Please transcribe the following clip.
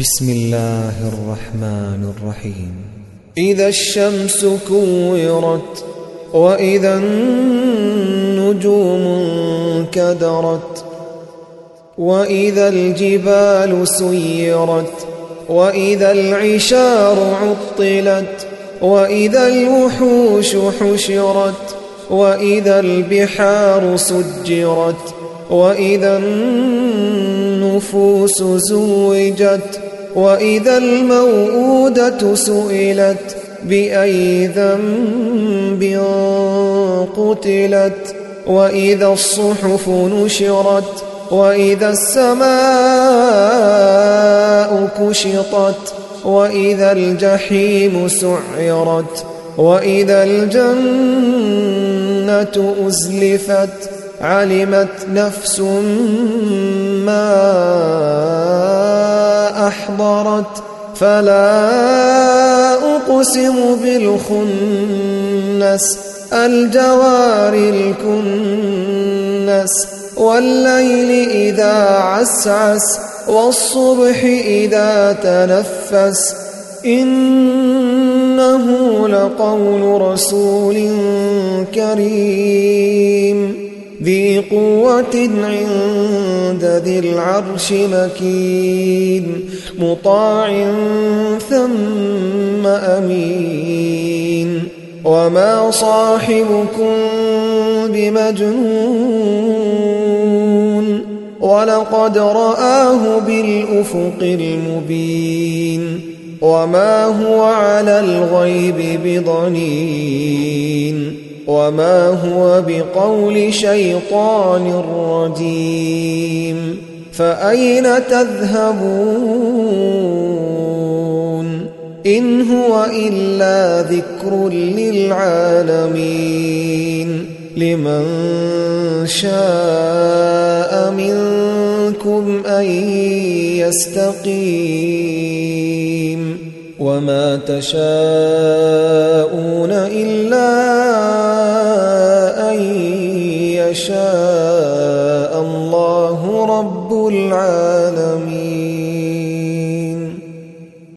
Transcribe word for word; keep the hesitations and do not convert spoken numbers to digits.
بسم الله الرحمن الرحيم. إذا الشمس كورت وإذا النجوم انكدرت وإذا الجبال سيرت وإذا العشار عطلت وإذا الوحوش حشرت وإذا البحار سجرت وإذا النفوس زوجت وإذا الموءودة سئلت بأي ذنب قتلت وإذا الصحف نشرت وإذا السماء كشطت وإذا الجحيم سعرت وإذا الجنة أزلفت علمت نفس ما أحضرت فلا أقسم بالخنس الجوار الكنس والليل إذا عسعس والصبح إذا تنفس إنه لقول رسول كريم ذي قوة عند ذي العرش مكين مطاع ثم أمين وما صاحبكم بمجنون ولقد رآه بالأفق المبين وما هو على الغيب بضنين وما هو بقول شيطان رجيم فأين تذهبون إن هو إلا ذكر للعالمين لمن شاء منكم أن يستقيم وما تشاءون إلا أن يشاء الله رب العالمين.